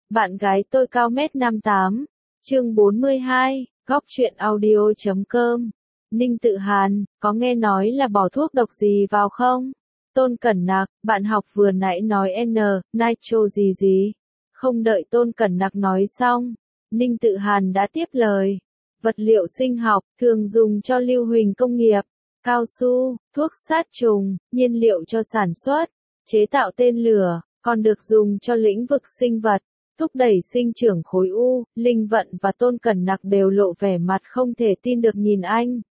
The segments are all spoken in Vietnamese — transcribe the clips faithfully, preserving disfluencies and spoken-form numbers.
Bạn gái tôi cao mét năm tám. Chương bốn mươi hai, góc truyện audio chấm com. Ninh Tự Hàn, có nghe nói là bỏ thuốc độc gì vào không? Tôn Cẩn Nặc, bạn học vừa nãy nói N, nitro gì gì. Không đợi Tôn Cẩn Nặc nói xong, Ninh Tự Hàn đã tiếp lời. Vật liệu sinh học, thường dùng cho lưu huỳnh công nghiệp, cao su, thuốc sát trùng, nhiên liệu cho sản xuất, chế tạo tên lửa, còn được dùng cho lĩnh vực sinh vật, thúc đẩy sinh trưởng khối u. Linh Vận và Tôn Cẩn Nặc đều lộ vẻ mặt không thể tin được nhìn anh.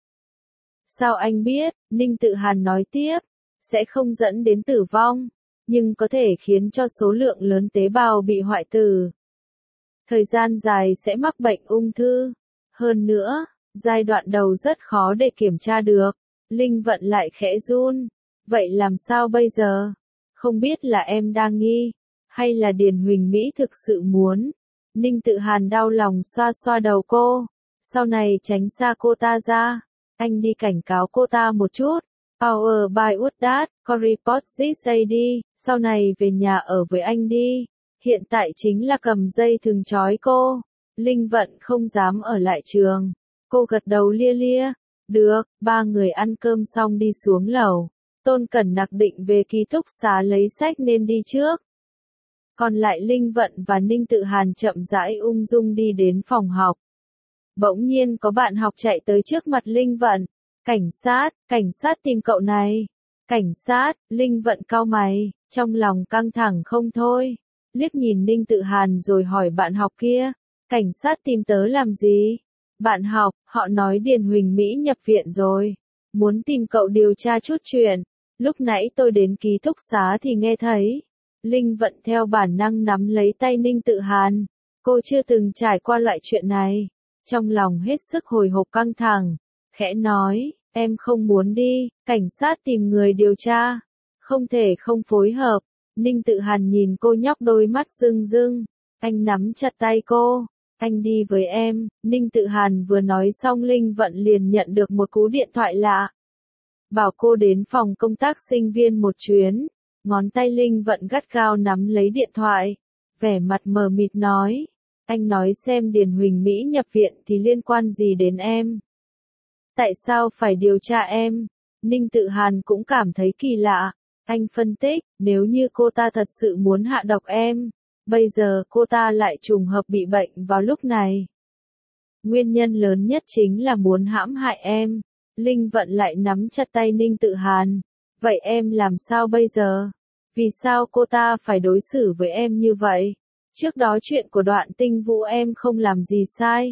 Sao anh biết? Ninh Tự Hàn nói tiếp, sẽ không dẫn đến tử vong, nhưng có thể khiến cho số lượng lớn tế bào bị hoại tử. Thời gian dài sẽ mắc bệnh ung thư. Hơn nữa, giai đoạn đầu rất khó để kiểm tra được. Linh Vận lại khẽ run. Vậy làm sao bây giờ? Không biết là em đang nghi, hay là Điền Huỳnh Mỹ thực sự muốn? Ninh Tự Hàn đau lòng xoa xoa đầu cô. Sau này tránh xa cô ta ra. Anh đi cảnh cáo cô ta một chút. Power by Woodard, có report this đi. Sau này về nhà ở với anh đi. Hiện tại chính là cầm dây thừng trói cô. Linh Vận không dám ở lại trường. Cô gật đầu lia lia. Được, ba người ăn cơm xong đi xuống lầu. Tôn Cẩn Nặc định về ký túc xá lấy sách nên đi trước. Còn lại Linh Vận và Ninh Tự Hàn chậm rãi ung dung đi đến phòng học. Bỗng nhiên có bạn học chạy tới trước mặt Linh Vận. Cảnh sát, cảnh sát tìm cậu này. Cảnh sát, Linh Vận cau mày, trong lòng căng thẳng không thôi. Liếc nhìn Ninh Tự Hàn rồi hỏi bạn học kia. Cảnh sát tìm tớ làm gì? Bạn học, họ nói Điền Huỳnh Mỹ nhập viện rồi. Muốn tìm cậu điều tra chút chuyện. Lúc nãy tôi đến ký túc xá thì nghe thấy. Linh Vận theo bản năng nắm lấy tay Ninh Tự Hàn. Cô chưa từng trải qua loại chuyện này. Trong lòng hết sức hồi hộp căng thẳng. Khẽ nói, em không muốn đi, cảnh sát tìm người điều tra. Không thể không phối hợp. Ninh Tự Hàn nhìn cô nhóc đôi mắt rưng rưng. Anh nắm chặt tay cô. Anh đi với em. Ninh Tự Hàn vừa nói xong Linh Vận liền nhận được một cú điện thoại lạ. Bảo cô đến phòng công tác sinh viên một chuyến. Ngón tay Linh Vận gắt gao nắm lấy điện thoại. Vẻ mặt mờ mịt nói. Anh nói xem Điền Huỳnh Mỹ nhập viện thì liên quan gì đến em? Tại sao phải điều tra em? Ninh Tự Hàn cũng cảm thấy kỳ lạ. Anh phân tích, nếu như cô ta thật sự muốn hạ độc em, bây giờ cô ta lại trùng hợp bị bệnh vào lúc này. Nguyên nhân lớn nhất chính là muốn hãm hại em. Linh Vận lại nắm chặt tay Ninh Tự Hàn. Vậy em làm sao bây giờ? Vì sao cô ta phải đối xử với em như vậy? Trước đó chuyện của Đoạn Tinh Vũ em không làm gì sai.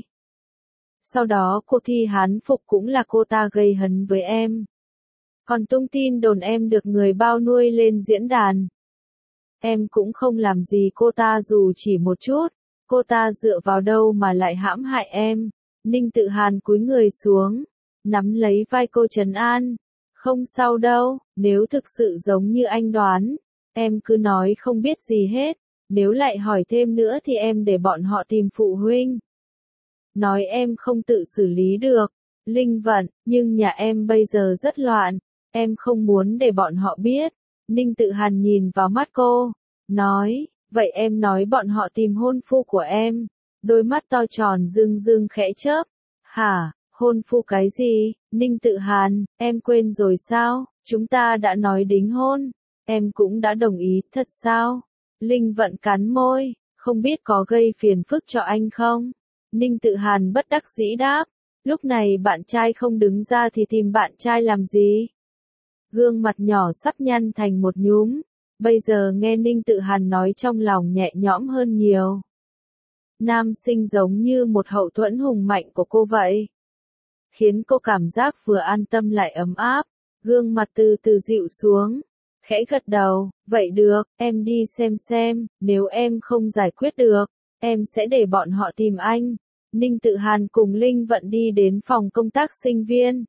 Sau đó cuộc thi hán phục cũng là cô ta gây hấn với em. Còn tung tin đồn em được người bao nuôi lên diễn đàn. Em cũng không làm gì cô ta dù chỉ một chút. Cô ta dựa vào đâu mà lại hãm hại em? Ninh Tự Hàn cúi người xuống, nắm lấy vai cô trấn an. Không sao đâu, nếu thực sự giống như anh đoán, em cứ nói không biết gì hết. Nếu lại hỏi thêm nữa thì em để bọn họ tìm phụ huynh. Nói em không tự xử lý được. Linh Vận, nhưng nhà em bây giờ rất loạn. Em không muốn để bọn họ biết. Ninh Tự Hàn nhìn vào mắt cô. Nói, vậy em nói bọn họ tìm hôn phu của em. Đôi mắt to tròn rưng rưng khẽ chớp. Hả, hôn phu cái gì? Ninh Tự Hàn, em quên rồi sao? Chúng ta đã nói đính hôn. Em cũng đã đồng ý, thật sao? Linh Vận cắn môi, không biết có gây phiền phức cho anh không? Ninh Tự Hàn bất đắc dĩ đáp. Lúc này bạn trai không đứng ra thì tìm bạn trai làm gì? Gương mặt nhỏ sắp nhăn thành một nhúm. Bây giờ nghe Ninh Tự Hàn nói trong lòng nhẹ nhõm hơn nhiều. Nam sinh giống như một hậu thuẫn hùng mạnh của cô vậy. Khiến cô cảm giác vừa an tâm lại ấm áp. Gương mặt từ từ dịu xuống. Khẽ gật đầu, vậy được, em đi xem xem, nếu em không giải quyết được, em sẽ để bọn họ tìm anh. Ninh Tự Hàn cùng Linh Vận đi đến phòng công tác sinh viên.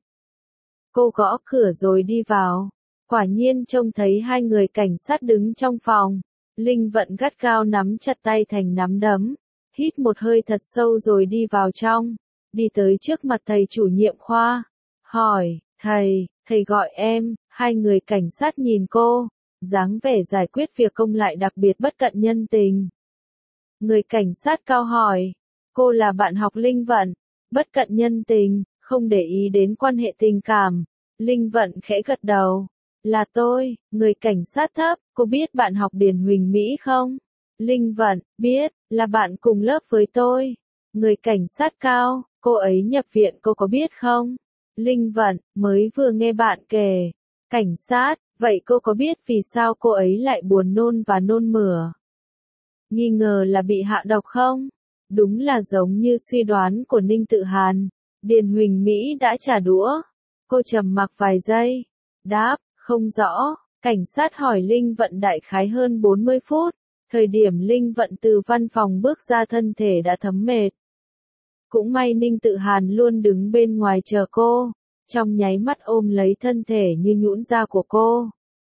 Cô gõ cửa rồi đi vào. Quả nhiên trông thấy hai người cảnh sát đứng trong phòng. Linh Vận gắt gao nắm chặt tay thành nắm đấm. Hít một hơi thật sâu rồi đi vào trong. Đi tới trước mặt thầy chủ nhiệm khoa. Hỏi, thầy, thầy gọi em. Hai người cảnh sát nhìn cô. Dáng vẻ giải quyết việc công lại đặc biệt bất cận nhân tình. Người cảnh sát cao hỏi. Cô là bạn học Linh Vận. Bất cận nhân tình, không để ý đến quan hệ tình cảm. Linh Vận khẽ gật đầu. Là tôi, người cảnh sát thấp, cô biết bạn học Điền Huỳnh Mỹ không? Linh Vận, biết, là bạn cùng lớp với tôi. Người cảnh sát cao, cô ấy nhập viện cô có biết không? Linh Vận, mới vừa nghe bạn kể. Cảnh sát, vậy cô có biết vì sao cô ấy lại buồn nôn và nôn mửa? Nghi ngờ là bị hạ độc không? Đúng là giống như suy đoán của Ninh Tự Hàn. Điền Huỳnh Mỹ đã trả đũa. Cô trầm mặc vài giây. Đáp, không rõ. Cảnh sát hỏi Linh Vận đại khái hơn bốn mươi phút. Thời điểm Linh Vận từ văn phòng bước ra thân thể đã thấm mệt. Cũng may Ninh Tự Hàn luôn đứng bên ngoài chờ cô. Trong nháy mắt ôm lấy thân thể như nhũn ra của cô.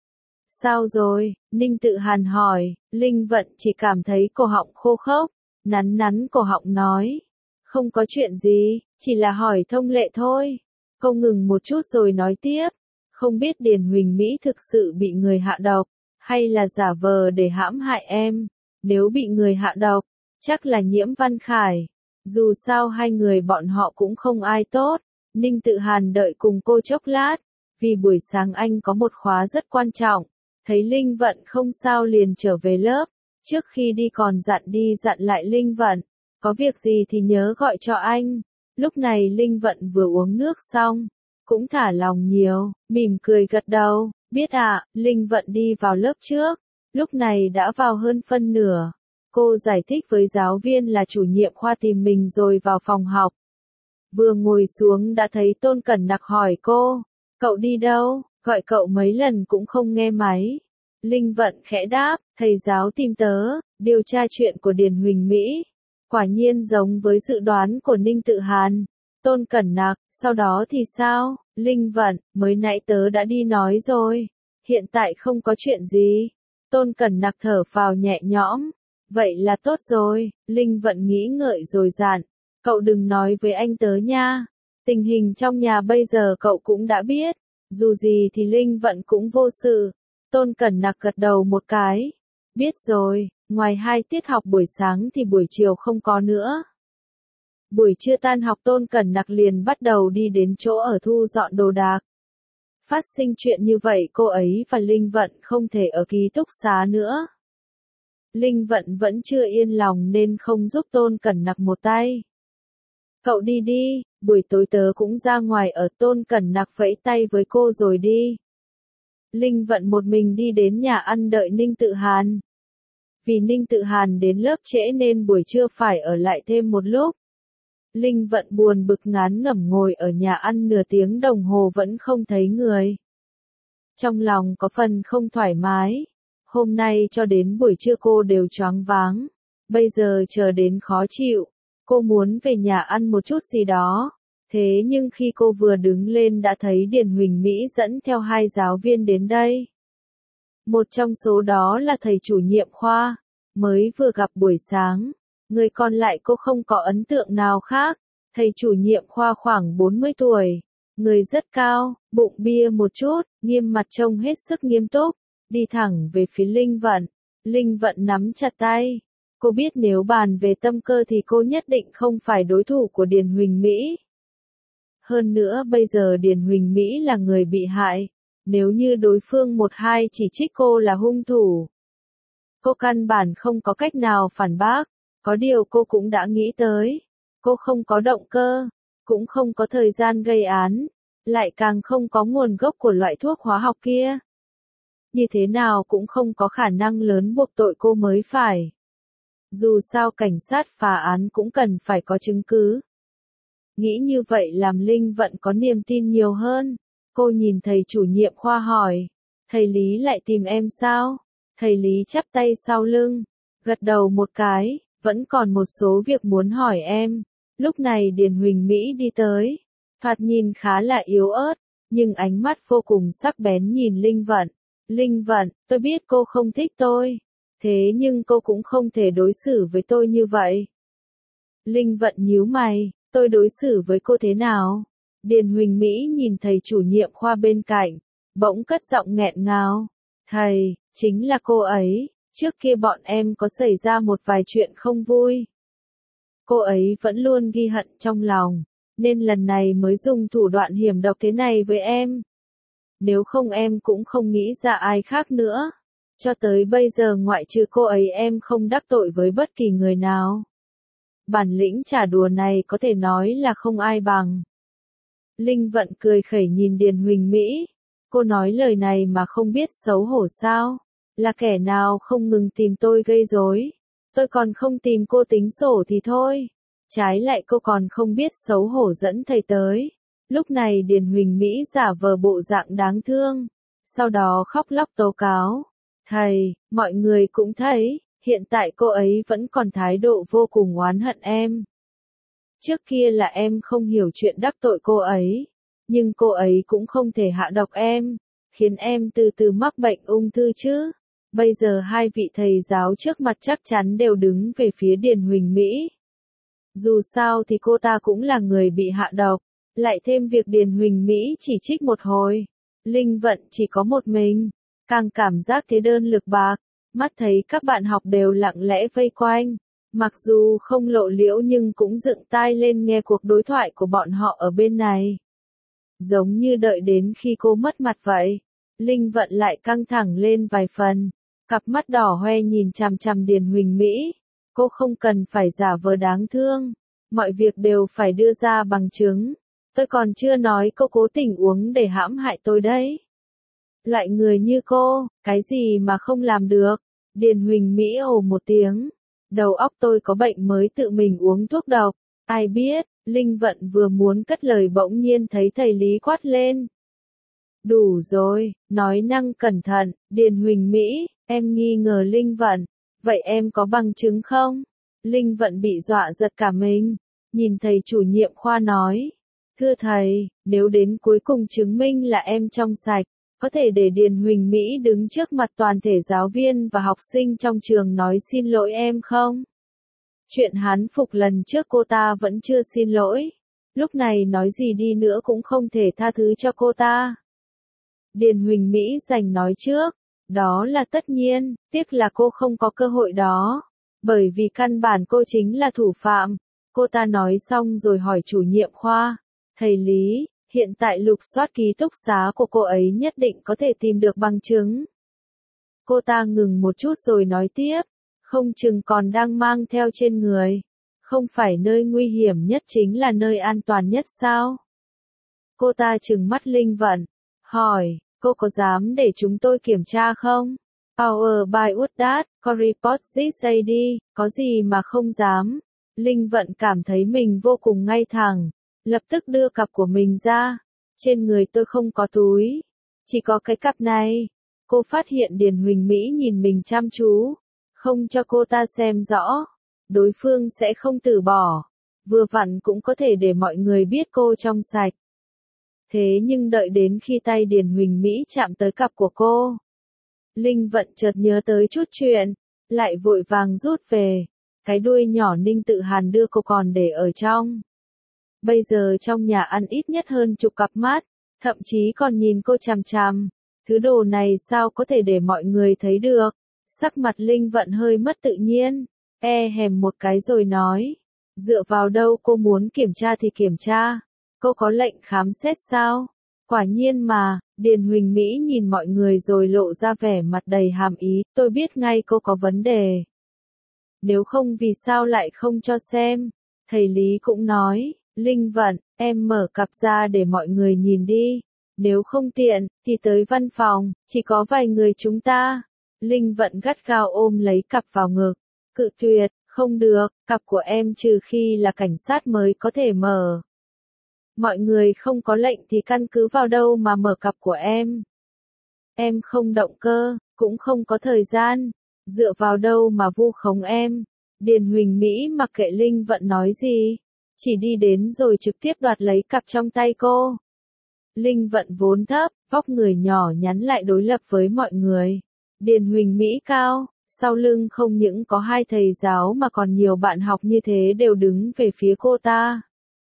Sao rồi? Ninh Tự Hàn hỏi. Linh Vận chỉ cảm thấy cổ họng khô khốc. Nắn nắn cổ họng nói. Không có chuyện gì, chỉ là hỏi thông lệ thôi. Cô ngừng một chút rồi nói tiếp. Không biết Điền Huỳnh Mỹ thực sự bị người hạ độc, hay là giả vờ để hãm hại em. Nếu bị người hạ độc, chắc là Nhiễm Văn Khải. Dù sao hai người bọn họ cũng không ai tốt. Ninh Tự Hàn đợi cùng cô chốc lát. Vì buổi sáng anh có một khóa rất quan trọng. Thấy Linh Vận không sao liền trở về lớp. Trước khi đi còn dặn đi dặn lại Linh Vận. Có việc gì thì nhớ gọi cho anh. Lúc này Linh Vận vừa uống nước xong. Cũng thả lòng nhiều, mỉm cười gật đầu. Biết ạ, à, Linh Vận đi vào lớp trước. Lúc này đã vào hơn phân nửa. Cô giải thích với giáo viên là chủ nhiệm khoa tìm mình rồi vào phòng học. Vừa ngồi xuống đã thấy Tôn Cẩn Nặc hỏi cô. Cậu đi đâu? Gọi cậu mấy lần cũng không nghe máy. Linh Vận khẽ đáp, thầy giáo tìm tớ, điều tra chuyện của Điền Huỳnh Mỹ. Quả nhiên giống với dự đoán của Ninh Tự Hàn. Tôn Cẩn Nặc, sau đó thì sao? Linh Vận, mới nãy tớ đã đi nói rồi. Hiện tại không có chuyện gì. Tôn Cẩn Nặc thở phào nhẹ nhõm. Vậy là tốt rồi. Linh Vận nghĩ ngợi rồi dặn. Cậu đừng nói với anh tớ nha. Tình hình trong nhà bây giờ cậu cũng đã biết. Dù gì thì Linh Vận cũng vô sự. Tôn Cẩn Nặc gật đầu một cái. Biết rồi, ngoài hai tiết học buổi sáng thì buổi chiều không có nữa. Buổi trưa tan học Tôn Cẩn Nặc liền bắt đầu đi đến chỗ ở thu dọn đồ đạc. Phát sinh chuyện như vậy cô ấy và Linh Vận không thể ở ký túc xá nữa. Linh Vận vẫn chưa yên lòng nên không giúp Tôn Cẩn Nặc một tay. Cậu đi đi, buổi tối tớ cũng ra ngoài ở. Tôn Cẩn Nặc vẫy tay với cô rồi đi. Linh Vận một mình đi đến nhà ăn đợi Ninh Tự Hàn. Vì Ninh Tự Hàn đến lớp trễ nên buổi trưa phải ở lại thêm một lúc. Linh Vận buồn bực ngán ngẩm ngồi ở nhà ăn nửa tiếng đồng hồ vẫn không thấy người. Trong lòng có phần không thoải mái. Hôm nay cho đến buổi trưa cô đều choáng váng. Bây giờ chờ đến khó chịu. Cô muốn về nhà ăn một chút gì đó. Thế nhưng khi cô vừa đứng lên đã thấy Điền Huỳnh Mỹ dẫn theo hai giáo viên đến đây. Một trong số đó là thầy chủ nhiệm khoa. Mới vừa gặp buổi sáng. Người còn lại cô không có ấn tượng nào khác. Thầy chủ nhiệm khoa khoảng bốn mươi tuổi. Người rất cao, bụng bia một chút, nghiêm mặt trông hết sức nghiêm túc. Đi thẳng về phía Linh Vận. Linh Vận nắm chặt tay. Cô biết nếu bàn về tâm cơ thì cô nhất định không phải đối thủ của Điền Huỳnh Mỹ. Hơn nữa bây giờ Điền Huỳnh Mỹ là người bị hại. Nếu như đối phương một hai chỉ trích cô là hung thủ. Cô căn bản không có cách nào phản bác. Có điều cô cũng đã nghĩ tới. Cô không có động cơ. Cũng không có thời gian gây án. Lại càng không có nguồn gốc của loại thuốc hóa học kia. Như thế nào cũng không có khả năng lớn buộc tội cô mới phải. Dù sao cảnh sát phá án cũng cần phải có chứng cứ. Nghĩ như vậy làm Linh Vận có niềm tin nhiều hơn. Cô nhìn thầy chủ nhiệm khoa hỏi. Thầy Lý lại tìm em sao? Thầy Lý chắp tay sau lưng. Gật đầu một cái. Vẫn còn một số việc muốn hỏi em. Lúc này Điền Huỳnh Mỹ đi tới. Thoạt nhìn khá là yếu ớt. Nhưng ánh mắt vô cùng sắc bén nhìn Linh Vận. Linh Vận, tôi biết cô không thích tôi. Thế nhưng cô cũng không thể đối xử với tôi như vậy. Linh Vận nhíu mày. Tôi đối xử với cô thế nào? Điền Huỳnh Mỹ nhìn thầy chủ nhiệm khoa bên cạnh. Bỗng cất giọng nghẹn ngào. Thầy, chính là cô ấy. Trước kia bọn em có xảy ra một vài chuyện không vui. Cô ấy vẫn luôn ghi hận trong lòng, nên lần này mới dùng thủ đoạn hiểm độc thế này với em. Nếu không em cũng không nghĩ ra ai khác nữa. Cho tới bây giờ ngoại trừ cô ấy em không đắc tội với bất kỳ người nào. Bản lĩnh trả đùa này có thể nói là không ai bằng. Linh Vận cười khẩy nhìn Điền Huỳnh Mỹ. Cô nói lời này mà không biết xấu hổ sao? Là kẻ nào không ngừng tìm tôi gây rối? Tôi còn không tìm cô tính sổ thì thôi. Trái lại cô còn không biết xấu hổ dẫn thầy tới. Lúc này Điền Huỳnh Mỹ giả vờ bộ dạng đáng thương. Sau đó khóc lóc tố cáo. Thầy, mọi người cũng thấy, hiện tại cô ấy vẫn còn thái độ vô cùng oán hận em. Trước kia là em không hiểu chuyện đắc tội cô ấy. Nhưng cô ấy cũng không thể hạ độc em, khiến em từ từ mắc bệnh ung thư chứ. Bây giờ hai vị thầy giáo trước mặt chắc chắn đều đứng về phía Điền Huỳnh Mỹ. Dù sao thì cô ta cũng là người bị hạ độc, lại thêm việc Điền Huỳnh Mỹ chỉ trích một hồi. Linh Vận chỉ có một mình, càng cảm giác thế đơn lực bạc, mắt thấy các bạn học đều lặng lẽ vây quanh. Mặc dù không lộ liễu nhưng cũng dựng tai lên nghe cuộc đối thoại của bọn họ ở bên này. Giống như đợi đến khi cô mất mặt vậy. Linh Vận lại căng thẳng lên vài phần. Cặp mắt đỏ hoe nhìn chằm chằm Điền Huỳnh Mỹ. Cô không cần phải giả vờ đáng thương. Mọi việc đều phải đưa ra bằng chứng. Tôi còn chưa nói cô cố tình uống để hãm hại tôi đấy. Loại người như cô, cái gì mà không làm được. Điền Huỳnh Mỹ ồ một tiếng. Đầu óc tôi có bệnh mới tự mình uống thuốc độc. Ai biết, Linh Vận vừa muốn cất lời bỗng nhiên thấy thầy Lý quát lên. Đủ rồi, nói năng cẩn thận, Điền Huỳnh Mỹ, em nghi ngờ Linh Vận. Vậy em có bằng chứng không? Linh Vận bị dọa giật cả mình. Nhìn thầy chủ nhiệm khoa nói. Thưa thầy, nếu đến cuối cùng chứng minh là em trong sạch, có thể để Điền Huỳnh Mỹ đứng trước mặt toàn thể giáo viên và học sinh trong trường nói xin lỗi em không? Chuyện hán phục lần trước cô ta vẫn chưa xin lỗi. Lúc này nói gì đi nữa cũng không thể tha thứ cho cô ta. Điền Huỳnh Mỹ giành nói trước. Đó là tất nhiên, tiếc là cô không có cơ hội đó. Bởi vì căn bản cô chính là thủ phạm. Cô ta nói xong rồi hỏi chủ nhiệm khoa. Thầy Lý, hiện tại lục soát ký túc xá của cô ấy nhất định có thể tìm được bằng chứng. Cô ta ngừng một chút rồi nói tiếp. Không chừng còn đang mang theo trên người. Không phải nơi nguy hiểm nhất chính là nơi an toàn nhất sao? Cô ta trừng mắt Linh Vận. Hỏi, cô có dám để chúng tôi kiểm tra không? Power by Wooddat, có report this a đê, có gì mà không dám? Linh Vận cảm thấy mình vô cùng ngay thẳng. Lập tức đưa cặp của mình ra. Trên người tôi không có túi. Chỉ có cái cặp này. Cô phát hiện Điền Huỳnh Mỹ nhìn mình chăm chú. Không cho cô ta xem rõ. Đối phương sẽ không từ bỏ. Vừa vặn cũng có thể để mọi người biết cô trong sạch. Thế nhưng đợi đến khi tay Điền Huỳnh Mỹ chạm tới cặp của cô. Linh Vận chợt nhớ tới chút chuyện. Lại vội vàng rút về. Cái đuôi nhỏ Ninh Tự Hàn đưa cô còn để ở trong. Bây giờ trong nhà ăn ít nhất hơn chục cặp mắt. Thậm chí còn nhìn cô chằm chằm. Thứ đồ này sao có thể để mọi người thấy được. Sắc mặt Linh Vận hơi mất tự nhiên. E hèm một cái rồi nói. Dựa vào đâu cô muốn kiểm tra thì kiểm tra. Cô có lệnh khám xét sao? Quả nhiên mà, Điền Huỳnh Mỹ nhìn mọi người rồi lộ ra vẻ mặt đầy hàm ý. Tôi biết ngay cô có vấn đề. Nếu không vì sao lại không cho xem? Thầy Lý cũng nói. Linh Vận, em mở cặp ra để mọi người nhìn đi. Nếu không tiện, thì tới văn phòng, chỉ có vài người chúng ta. Linh Vận gắt gao ôm lấy cặp vào ngực. Cự tuyệt, không được, cặp của em trừ khi là cảnh sát mới có thể mở. Mọi người không có lệnh thì căn cứ vào đâu mà mở cặp của em. Em không động cơ, cũng không có thời gian. Dựa vào đâu mà vu khống em. Điền Huỳnh Mỹ mặc kệ Linh Vận nói gì. Chỉ đi đến rồi trực tiếp đoạt lấy cặp trong tay cô. Linh Vận vốn thấp, vóc người nhỏ nhắn lại đối lập với mọi người. Điền Huỳnh Mỹ cao, sau lưng không những có hai thầy giáo mà còn nhiều bạn học như thế đều đứng về phía cô ta.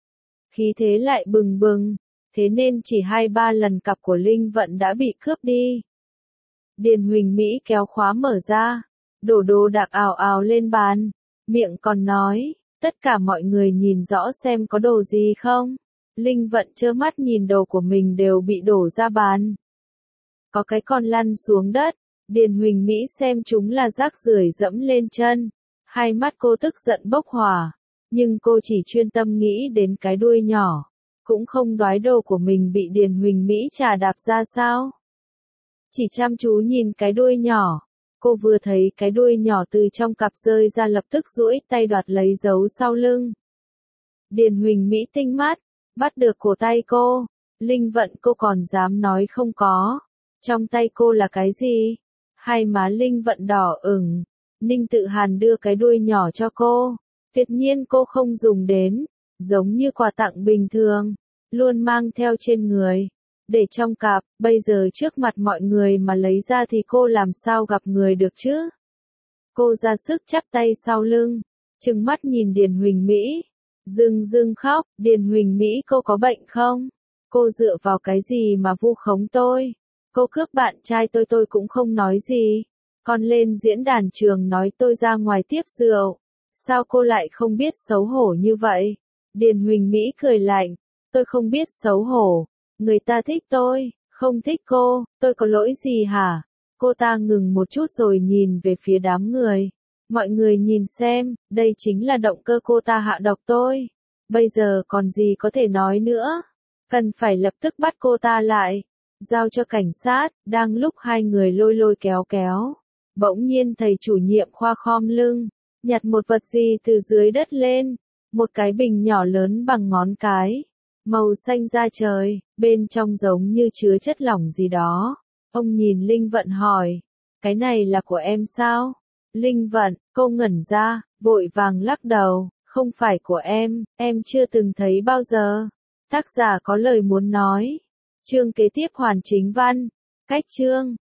Khí thế lại bừng bừng, thế nên chỉ hai ba lần cặp của Linh Vận đã bị cướp đi. Điền Huỳnh Mỹ kéo khóa mở ra, đổ đồ đạc ào ào lên bàn, miệng còn nói, tất cả mọi người nhìn rõ xem có đồ gì không. Linh Vận trơ mắt nhìn đồ của mình đều bị đổ ra bàn. Có cái còn lăn xuống đất, Điền Huỳnh Mỹ xem chúng là rác rưởi dẫm lên chân. Hai mắt cô tức giận bốc hỏa, nhưng cô chỉ chuyên tâm nghĩ đến cái đuôi nhỏ, cũng không đoái đồ của mình bị Điền Huỳnh Mỹ chà đạp ra sao. Chỉ chăm chú nhìn cái đuôi nhỏ, cô vừa thấy cái đuôi nhỏ từ trong cặp rơi ra lập tức duỗi tay đoạt lấy giấu sau lưng. Điền Huỳnh Mỹ tinh mắt, bắt được cổ tay cô, Linh Vận cô còn dám nói không có. Trong tay cô là cái gì? Hai má Linh Vận đỏ ửng. Ninh Tự Hàn đưa cái đuôi nhỏ cho cô. Tuyệt nhiên cô không dùng đến, giống như quà tặng bình thường, luôn mang theo trên người, để trong cặp, bây giờ trước mặt mọi người mà lấy ra thì cô làm sao gặp người được chứ? Cô ra sức chắp tay sau lưng, trừng mắt nhìn Điền Huỳnh Mỹ, rưng rưng khóc. Điền Huỳnh Mỹ, cô có bệnh không? Cô dựa vào cái gì mà vu khống tôi? Cô cướp bạn trai tôi tôi cũng không nói gì. Còn lên diễn đàn trường nói tôi ra ngoài tiếp rượu. Sao cô lại không biết xấu hổ như vậy? Điền Huỳnh Mỹ cười lạnh, tôi không biết xấu hổ. Người ta thích tôi, không thích cô, tôi có lỗi gì hả? Cô ta ngừng một chút rồi nhìn về phía đám người. Mọi người nhìn xem, đây chính là động cơ cô ta hạ độc tôi. Bây giờ còn gì có thể nói nữa? Cần phải lập tức bắt cô ta lại, giao cho cảnh sát. Đang lúc hai người lôi lôi kéo kéo, bỗng nhiên thầy chủ nhiệm khoa khom lưng, nhặt một vật gì từ dưới đất lên, một cái bình nhỏ lớn bằng ngón cái, màu xanh da trời, bên trong giống như chứa chất lỏng gì đó. Ông nhìn Linh Vận hỏi, cái này là của em sao? Linh Vận, cô ngẩn ra, vội vàng lắc đầu, không phải của em, em chưa từng thấy bao giờ. Tác giả có lời muốn nói. Chương kế tiếp hoàn chính văn. Cách chương